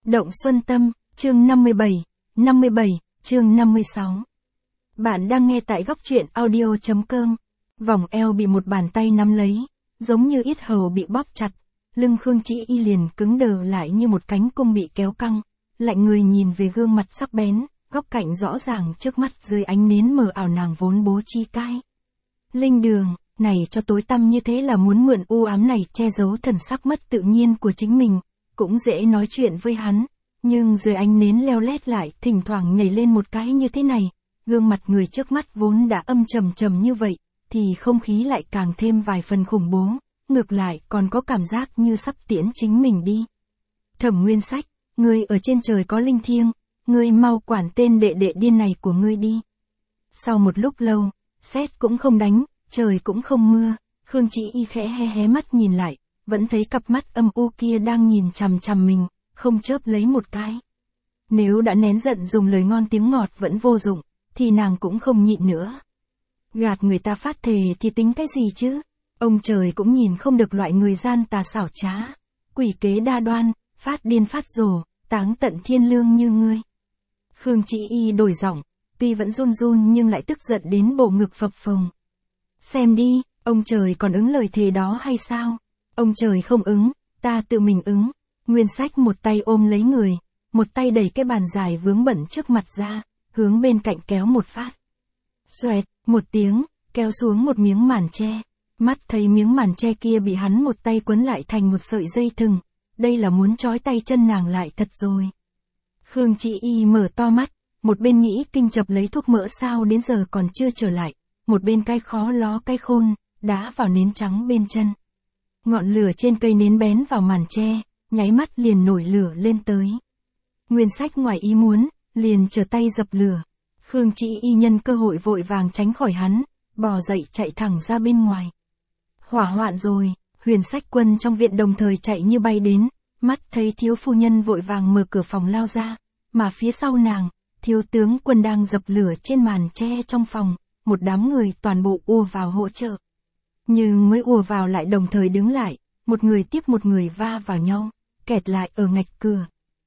Động Xuân Tâm, chương 57, chương 56. Bạn đang nghe tại góc truyện audio.com. Vòng eo bị một bàn tay nắm lấy, giống như yết hầu bị bóp chặt, lưng Khương Chỉ Y liền cứng đờ lại như một cánh cung bị kéo căng, lạnh người nhìn về gương mặt sắc bén, góc cạnh rõ ràng trước mắt dưới ánh nến mờ ảo nàng vốn bố chi cai. Linh Đường, này cho tối tăm như thế là muốn mượn u ám này che giấu thần sắc mất tự nhiên của chính mình, cũng dễ nói chuyện với hắn, nhưng dưới ánh nến leo lét lại thỉnh thoảng nhảy lên một cái như thế này, gương mặt người trước mắt vốn đã âm trầm như vậy, thì không khí lại càng thêm vài phần khủng bố, ngược lại còn có cảm giác như sắp tiễn chính mình đi. Thẩm Nguyên Sách, ngươi ở trên trời có linh thiêng, ngươi mau quản tên đệ đệ điên này của ngươi đi. Sau một lúc lâu, sét cũng không đánh, trời cũng không mưa, Khương Chỉ Y khẽ hé mắt nhìn lại, vẫn thấy cặp mắt âm u kia đang nhìn chằm chằm mình, không chớp lấy một cái. Nếu đã nén giận dùng lời ngon tiếng ngọt vẫn vô dụng, thì nàng cũng không nhịn nữa. Gạt người ta phát thề thì tính cái gì chứ? Ông trời cũng nhìn không được loại người gian tà xảo trá, quỷ kế đa đoan, phát điên phát rồ, táng tận thiên lương như ngươi. Khương Chỉ Y đổi giọng, tuy vẫn run nhưng lại tức giận đến bộ ngực phập phồng. Xem đi, ông trời còn ứng lời thề đó hay sao? Ông trời không ứng, ta tự mình ứng. Nguyên Sách một tay ôm lấy người, một tay đẩy cái bàn dài vướng bẩn trước mặt ra, hướng bên cạnh kéo một phát. Xoẹt, một tiếng, kéo xuống một miếng màn che. Mắt thấy miếng màn che kia bị hắn một tay quấn lại thành một sợi dây thừng, đây là muốn trói tay chân nàng lại thật rồi. Khương Chỉ Y mở to mắt, một bên nghĩ kinh chập lấy thuốc mỡ sao đến giờ còn chưa trở lại, một bên cái khó ló cái khôn, đá vào nến trắng bên chân. Ngọn lửa trên cây nến bén vào màn che, nháy mắt liền nổi lửa lên tới. Nguyên Sách ngoài ý muốn, liền trở tay dập lửa. Khương Chỉ Y nhân cơ hội vội vàng tránh khỏi hắn, bò dậy chạy thẳng ra bên ngoài. Hỏa hoạn rồi, Huyền Sách Quân trong viện đồng thời chạy như bay đến, mắt thấy thiếu phu nhân vội vàng mở cửa phòng lao ra, mà phía sau nàng, thiếu tướng Quân đang dập lửa trên màn che trong phòng, một đám người toàn bộ ùa vào hỗ trợ. Nhưng mới ùa vào lại đồng thời đứng lại, một người tiếp một người va vào nhau, kẹt lại ở ngạch cửa.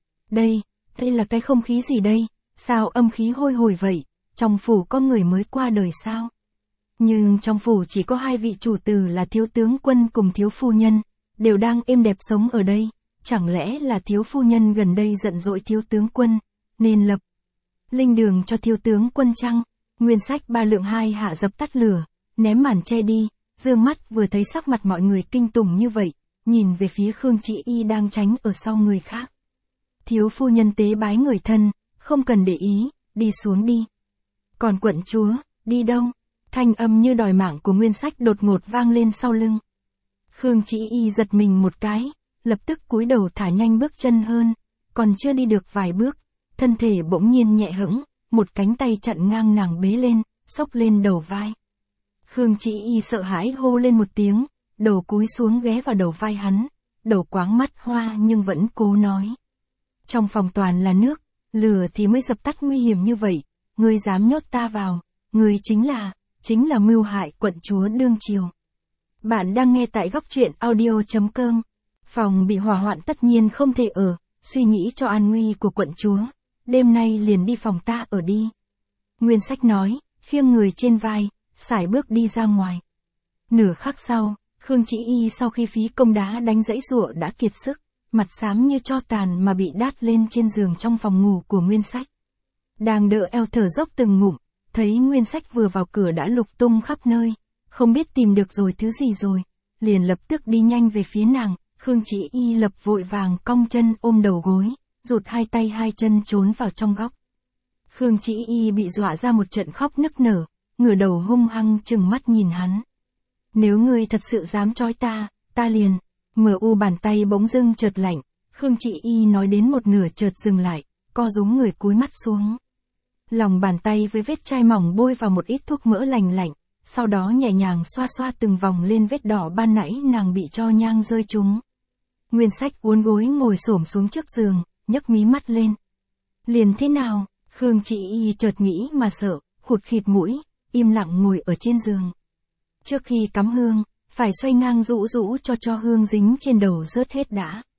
Đây là cái không khí gì đây, sao âm khí hôi hổi vậy, trong phủ có người mới qua đời sao? Nhưng trong phủ chỉ có hai vị chủ tử là thiếu tướng Quân cùng thiếu phu nhân, đều đang êm đẹp sống ở đây, chẳng lẽ là thiếu phu nhân gần đây giận dỗi thiếu tướng Quân, nên lập linh đường cho thiếu tướng Quân chăng? Nguyên Sách ba lượng hai hạ dập tắt lửa, ném màn che đi, dương mắt vừa thấy sắc mặt mọi người kinh tủng như vậy, nhìn về phía Khương Chỉ Y đang tránh ở sau người khác. Thiếu phu nhân tế bái người thân, không cần để ý, đi xuống đi. Còn quận chúa, đi đâu? Thanh âm như đòi mạng của Nguyên Sách đột ngột vang lên sau lưng. Khương Chỉ Y giật mình một cái, lập tức cúi đầu thả nhanh bước chân hơn, còn chưa đi được vài bước, thân thể bỗng nhiên nhẹ hững, một cánh tay chặn ngang nàng bế lên, xốc lên đầu vai. Khương Chỉ Y sợ hãi hô lên một tiếng, đầu cúi xuống ghé vào đầu vai hắn, đầu quáng mắt hoa nhưng vẫn cố nói. Trong phòng toàn là nước, lửa thì mới dập tắt nguy hiểm như vậy, ngươi dám nhốt ta vào, ngươi chính là mưu hại quận chúa đương triều. Bạn đang nghe tại góc truyện audio.com. Phòng bị hỏa hoạn tất nhiên không thể ở, suy nghĩ cho an nguy của quận chúa, đêm nay liền đi phòng ta ở đi. Nguyên Sách nói, khiêng người trên vai, sải bước đi ra ngoài. Nửa khắc sau, Khương Chỉ Y sau khi phí công đá đánh dãy giụa đã kiệt sức, mặt xám như tro tàn mà bị đát lên trên giường trong phòng ngủ của Nguyên Sách. Đang đỡ eo thở dốc từng ngụm, thấy Nguyên Sách vừa vào cửa đã lục tung khắp nơi, không biết tìm được rồi thứ gì rồi, liền lập tức đi nhanh về phía nàng. Khương Chỉ Y lập vội vàng cong chân ôm đầu gối, rụt hai tay hai chân trốn vào trong góc. Khương Chỉ Y bị dọa ra một trận khóc nức nở, ngửa đầu hung hăng trừng mắt nhìn hắn. Nếu ngươi thật sự dám trói ta liền. Bàn tay bỗng dưng chợt lạnh, Khương Chỉ Y nói đến một nửa chợt dừng lại, co rúm người cúi mắt xuống. Lòng bàn tay với vết chai mỏng bôi vào một ít thuốc mỡ lành lạnh, sau đó nhẹ nhàng xoa từng vòng lên vết đỏ ban nãy nàng bị cho nhang rơi trúng. Nguyên Sách uốn gối ngồi xổm xuống trước giường, nhấc mí mắt lên. Liền thế nào? Khương Chỉ Y chợt nghĩ mà sợ, khụt khịt mũi, im lặng ngồi ở trên giường. Trước khi cắm hương, phải xoay ngang rũ cho hương dính trên đầu rớt hết đã.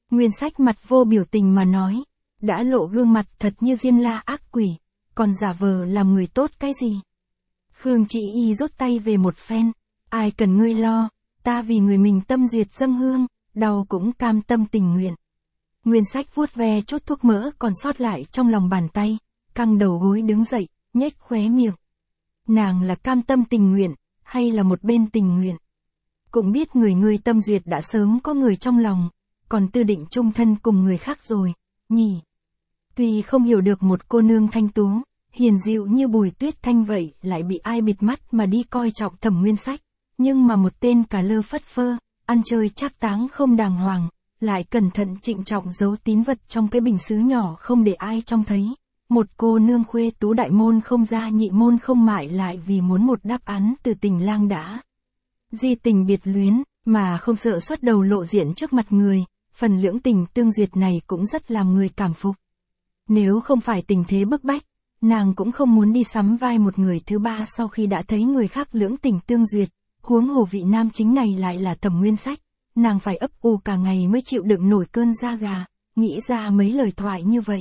Nguyên Sách mặt vô biểu tình mà nói, đã lộ gương mặt thật như Diêm La ác quỷ, còn giả vờ làm người tốt cái gì. Khương Chị Y rút tay về một phen, ai cần ngươi lo, ta vì người mình tâm duyệt dâng hương, đau cũng cam tâm tình nguyện. Nguyên Sách vuốt ve chút thuốc mỡ còn sót lại trong lòng bàn tay, căng đầu gối đứng dậy, nhếch khóe miệng. Nàng là cam tâm tình nguyện, hay là một bên tình nguyện? Cũng biết người tâm duyệt đã sớm có người trong lòng, còn tư định chung thân cùng người khác rồi, nhỉ? Tuy không hiểu được một cô nương thanh tú, hiền dịu như Bùi Tuyết Thanh vậy lại bị ai bịt mắt mà đi coi trọng Thẩm Nguyên Sách, nhưng mà một tên cà lơ phất phơ, ăn chơi trác táng không đàng hoàng, lại cẩn thận trịnh trọng giấu tín vật trong cái bình sứ nhỏ không để ai trông thấy. Một cô nương khuê tú đại môn không ra nhị môn không mại lại vì muốn một đáp án từ tình lang đã di tình biệt luyến, mà không sợ xuất đầu lộ diện trước mặt người, phần lưỡng tình tương duyệt này cũng rất làm người cảm phục. Nếu không phải tình thế bức bách, nàng cũng không muốn đi sắm vai một người thứ ba sau khi đã thấy người khác lưỡng tình tương duyệt, huống hồ vị nam chính này lại là Thẩm Nguyên Sách, nàng phải ấp u cả ngày mới chịu đựng nổi cơn da gà, nghĩ ra mấy lời thoại như vậy.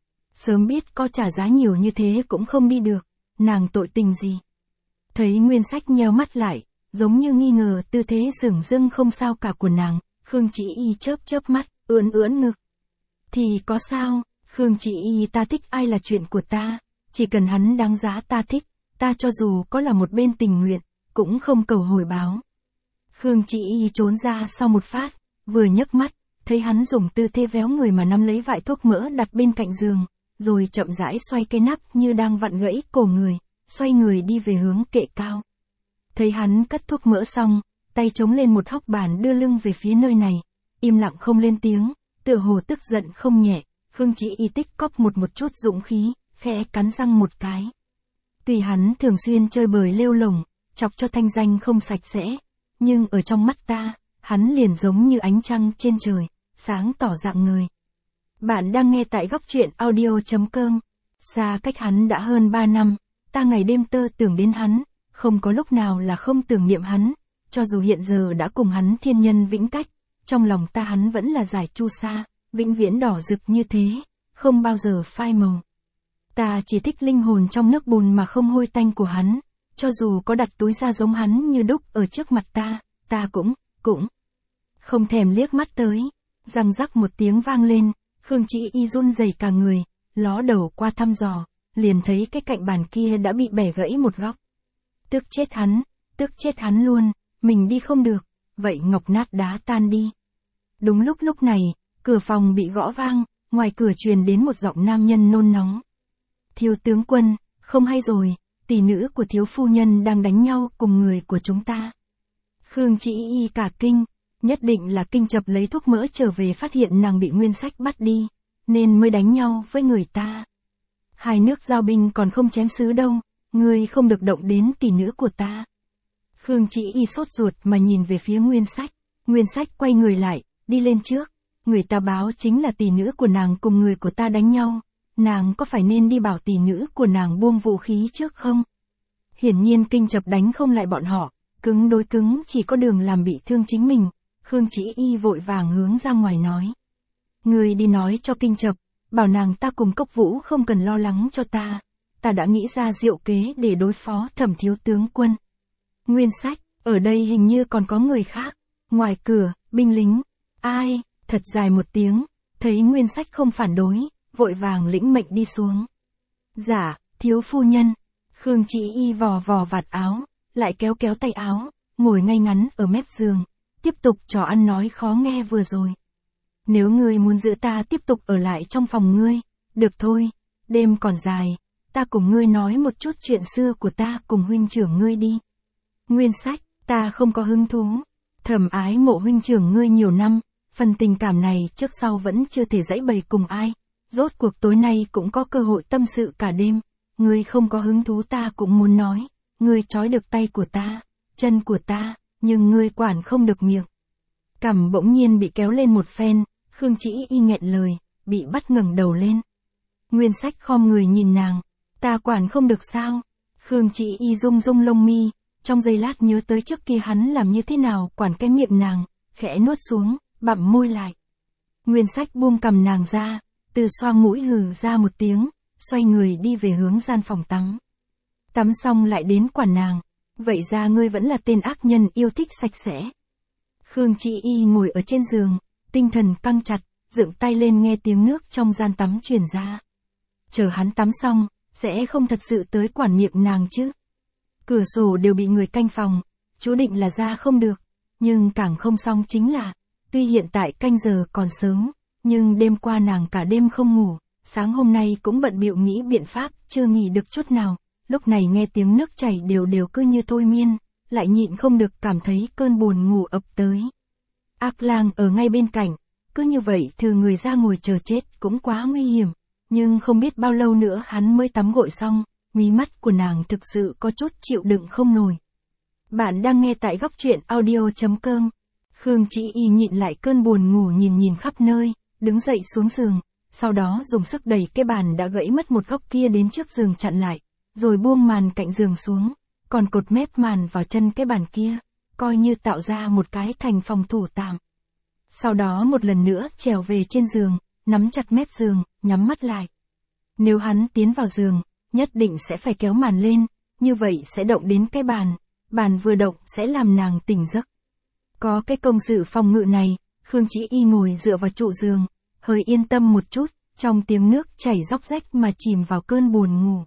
Sớm biết có trả giá nhiều như thế cũng không đi được, nàng tội tình gì. Thấy Nguyên Sách nheo mắt lại, giống như nghi ngờ tư thế dửng dưng không sao cả của nàng, Khương Chị Y chớp mắt, ưỡn ngực. Thì có sao, Khương Chị Y ta thích ai là chuyện của ta, chỉ cần hắn đáng giá ta thích, ta cho dù có là một bên tình nguyện, cũng không cầu hồi báo. Khương Chị Y trốn ra sau một phát, vừa nhấc mắt, thấy hắn dùng tư thế véo người mà nắm lấy vại thuốc mỡ đặt bên cạnh giường, rồi chậm rãi xoay cái nắp như đang vặn gãy cổ người, xoay người đi về hướng kệ cao. Thấy hắn cất thuốc mỡ xong, tay chống lên một hóc bàn đưa lưng về phía nơi này, im lặng không lên tiếng, tựa hồ tức giận không nhẹ, Khương Chị Y tích cóp một chút dũng khí, khẽ cắn răng một cái. Tuy hắn thường xuyên chơi bời lêu lổng, chọc cho thanh danh không sạch sẽ, nhưng ở trong mắt ta, hắn liền giống như ánh trăng trên trời, sáng tỏ rạng ngời. Bạn đang nghe tại góc truyện audio.com. Xa cách hắn đã hơn 3 năm, ta ngày đêm tơ tưởng đến hắn, không có lúc nào là không tưởng niệm hắn, cho dù hiện giờ đã cùng hắn thiên nhân vĩnh cách, trong lòng ta hắn vẫn là giải chu sa, vĩnh viễn đỏ rực như thế, không bao giờ phai màu. Ta chỉ thích linh hồn trong nước bùn mà không hôi tanh của hắn, cho dù có đặt túi da giống hắn như đúc ở trước mặt ta cũng không thèm liếc mắt tới. Răng rắc một tiếng vang lên, Khương Chị Y run rẩy cả người, ló đầu qua thăm dò, liền thấy cái cạnh bàn kia đã bị bẻ gãy một góc. Tức chết hắn luôn, mình đi không được, vậy ngọc nát đá tan đi. Đúng lúc này, cửa phòng bị gõ vang, ngoài cửa truyền đến một giọng nam nhân nôn nóng. Thiếu tướng quân, không hay rồi, tỷ nữ của thiếu phu nhân đang đánh nhau cùng người của chúng ta. Khương Chị Y cả kinh, nhất định là Kinh Chập lấy thuốc mỡ trở về phát hiện nàng bị Nguyên Sách bắt đi, nên mới đánh nhau với người ta. Hai nước giao binh còn không chém sứ đâu, ngươi không được động đến tỷ nữ của ta. Khương Chị Y sốt ruột mà nhìn về phía Nguyên Sách, Nguyên Sách quay người lại, đi lên trước, người ta báo chính là tỷ nữ của nàng cùng người của ta đánh nhau, nàng có phải nên đi bảo tỷ nữ của nàng buông vũ khí trước không? Hiển nhiên Kinh Chập đánh không lại bọn họ, cứng đối cứng chỉ có đường làm bị thương chính mình. Khương Chị Y vội vàng hướng ra ngoài nói. Ngươi đi nói cho Kinh Chập, bảo nàng ta cùng Cốc Vũ không cần lo lắng cho ta đã nghĩ ra diệu kế để đối phó Thẩm thiếu tướng quân. Nguyên Sách, ở đây hình như còn có người khác. Ngoài cửa, binh lính. Ai? Thật dài một tiếng, thấy Nguyên Sách không phản đối, vội vàng lĩnh mệnh đi xuống. Dạ, thiếu phu nhân. Khương Chị Y vò vạt áo, lại kéo tay áo, ngồi ngay ngắn ở mép giường, tiếp tục trò ăn nói khó nghe vừa rồi. Nếu ngươi muốn giữ ta tiếp tục ở lại trong phòng ngươi, được thôi, đêm còn dài, ta cùng ngươi nói một chút chuyện xưa của ta cùng huynh trưởng ngươi đi. Nguyên Sách, ta không có hứng thú. Thầm ái mộ huynh trưởng ngươi nhiều năm, phần tình cảm này trước sau vẫn chưa thể giãy bày cùng ai. Rốt cuộc tối nay cũng có cơ hội tâm sự cả đêm. Ngươi không có hứng thú ta cũng muốn nói. Ngươi trói được tay của ta, chân của ta, nhưng ngươi quản không được miệng. Cằm bỗng nhiên bị kéo lên một phen, Khương Chị Y nghẹn lời, bị bắt ngẩng đầu lên. Nguyên Sách khom người nhìn nàng, ta quản không được sao? Khương Chị Y rung lông mi, trong giây lát nhớ tới trước kia hắn làm như thế nào quản cái miệng nàng, khẽ nuốt xuống, bặm môi lại. Nguyên Sách buông cầm nàng ra, từ xoa mũi hừ ra một tiếng, xoay người đi về hướng gian phòng tắm. Tắm xong lại đến quản nàng, vậy ra ngươi vẫn là tên ác nhân yêu thích sạch sẽ. Khương Chị Y ngồi ở trên giường, tinh thần căng chặt, dựng tay lên nghe tiếng nước trong gian tắm truyền ra. Chờ hắn tắm xong, sẽ không thật sự tới quản miệng nàng chứ. Cửa sổ đều bị người canh phòng, chú định là ra không được, nhưng càng không xong chính là, tuy hiện tại canh giờ còn sớm, nhưng đêm qua nàng cả đêm không ngủ, sáng hôm nay cũng bận bịu nghĩ biện pháp, chưa nghỉ được chút nào, lúc này nghe tiếng nước chảy đều đều cứ như thôi miên, lại nhịn không được cảm thấy cơn buồn ngủ ập tới. Ác lang ở ngay bên cạnh, cứ như vậy thừ người ra ngồi chờ chết cũng quá nguy hiểm, nhưng không biết bao lâu nữa hắn mới tắm gội xong, mí mắt của nàng thực sự có chút chịu đựng không nổi. Bạn đang nghe tại góc truyện audio.com. Khương Chị Y nhịn lại cơn buồn ngủ nhìn khắp nơi, đứng dậy xuống giường, sau đó dùng sức đẩy cái bàn đã gãy mất một góc kia đến trước giường chặn lại, rồi buông màn cạnh giường xuống, còn cột mép màn vào chân cái bàn kia, coi như tạo ra một cái thành phòng thủ tạm. Sau đó một lần nữa trèo về trên giường, nắm chặt mép giường, nhắm mắt lại. Nếu hắn tiến vào giường, nhất định sẽ phải kéo màn lên, như vậy sẽ động đến cái bàn vừa động sẽ làm nàng tỉnh giấc. Có cái công sự phòng ngự này, Khương Chị Y ngồi dựa vào trụ giường, hơi yên tâm một chút, trong tiếng nước chảy róc rách mà chìm vào cơn buồn ngủ.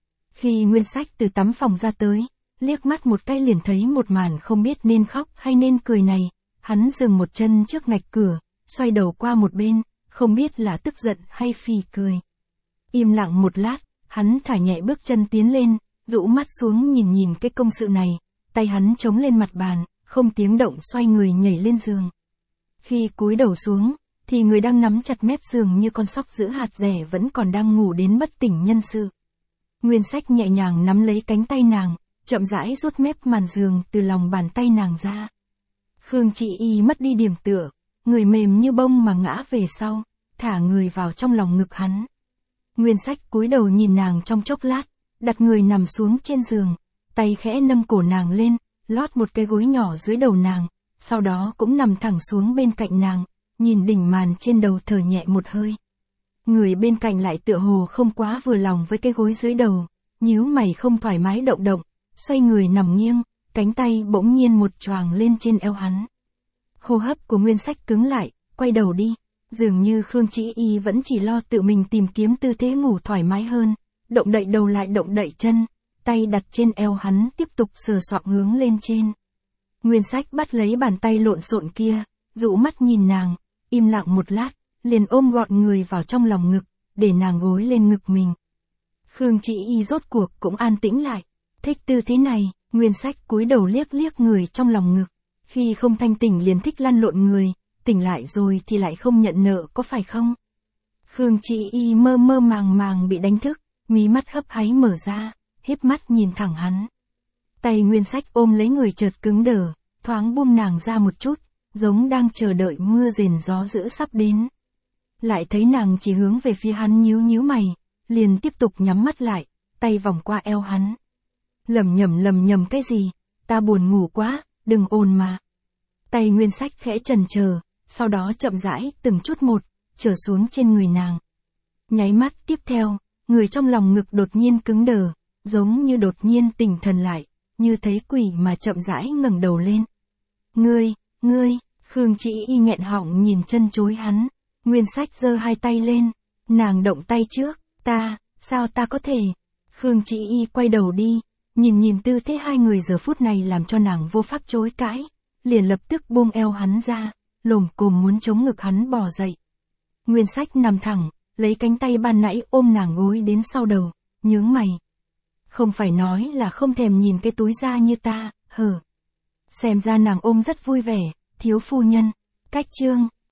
Khi Nguyên Sách từ tắm phòng ra tới, liếc mắt một cái liền thấy một màn không biết nên khóc hay nên cười này, hắn dừng một chân trước ngạch cửa, xoay đầu qua một bên, không biết là tức giận hay phì cười. Im lặng một lát, hắn thả nhẹ bước chân tiến lên, rũ mắt xuống nhìn cái công sự này, tay hắn chống lên mặt bàn, không tiếng động xoay người nhảy lên giường. Khi cúi đầu xuống, thì người đang nắm chặt mép giường như con sóc giữ hạt rẻ vẫn còn đang ngủ đến bất tỉnh nhân sự. Nguyên Sách nhẹ nhàng nắm lấy cánh tay nàng, chậm rãi rút mép màn giường từ lòng bàn tay nàng ra. Khương Chị Y mất đi điểm tựa, người mềm như bông mà ngã về sau, thả người vào trong lòng ngực hắn. Nguyên Sách cúi đầu nhìn nàng trong chốc lát, đặt người nằm xuống trên giường, tay khẽ nâng cổ nàng lên, lót một cái gối nhỏ dưới đầu nàng, sau đó cũng nằm thẳng xuống bên cạnh nàng, nhìn đỉnh màn trên đầu thở nhẹ một hơi. Người bên cạnh lại tựa hồ không quá vừa lòng với cái gối dưới đầu, nhíu mày không thoải mái động, xoay người nằm nghiêng, cánh tay bỗng nhiên một choàng lên trên eo hắn. Hô hấp của Nguyên Sách cứng lại, quay đầu đi, dường như Khương Chị Y vẫn chỉ lo tự mình tìm kiếm tư thế ngủ thoải mái hơn, động đậy đầu lại động đậy chân, tay đặt trên eo hắn tiếp tục sờ soạng hướng lên trên. Nguyên Sách bắt lấy bàn tay lộn xộn kia, rũ mắt nhìn nàng, im lặng một lát, liền ôm gọn người vào trong lòng ngực, để nàng gối lên ngực mình. Khương Chị Y rốt cuộc cũng an tĩnh lại, thích tư thế này, Nguyên Sách cúi đầu liếc người trong lòng ngực, khi không thanh tỉnh liền thích lăn lộn người, tỉnh lại rồi thì lại không nhận nợ có phải không? Khương Chị Y mơ màng bị đánh thức, mí mắt hấp háy mở ra, híp mắt nhìn thẳng hắn. Tay Nguyên Sách ôm lấy người chợt cứng đờ, thoáng buông nàng ra một chút, giống đang chờ đợi mưa rền gió dữ sắp đến. Lại thấy nàng chỉ hướng về phía hắn nhíu mày, liền tiếp tục nhắm mắt lại, tay vòng qua eo hắn. Lầm nhầm cái gì, ta buồn ngủ quá, đừng ồn mà. Tay Nguyên Sách khẽ chần chờ, sau đó chậm rãi từng chút một, trở xuống trên người nàng. Nháy mắt tiếp theo, người trong lòng ngực đột nhiên cứng đờ, giống như đột nhiên tỉnh thần lại, như thấy quỷ mà chậm rãi ngẩng đầu lên. Ngươi, Khương Chị Y nghẹn họng nhìn chân chối hắn. Nguyên Sách giơ hai tay lên, nàng động tay trước, sao ta có thể? Khương Chị Y quay đầu đi, nhìn tư thế hai người giờ phút này làm cho nàng vô pháp chối cãi, liền lập tức buông eo hắn ra, lồm cồm muốn chống ngực hắn bò dậy. Nguyên Sách nằm thẳng, lấy cánh tay ban nãy ôm nàng gối đến sau đầu, nhướng mày. Không phải nói là không thèm nhìn cái túi da như ta, hờ. Xem ra nàng ôm rất vui vẻ, thiếu phu nhân. Cách chương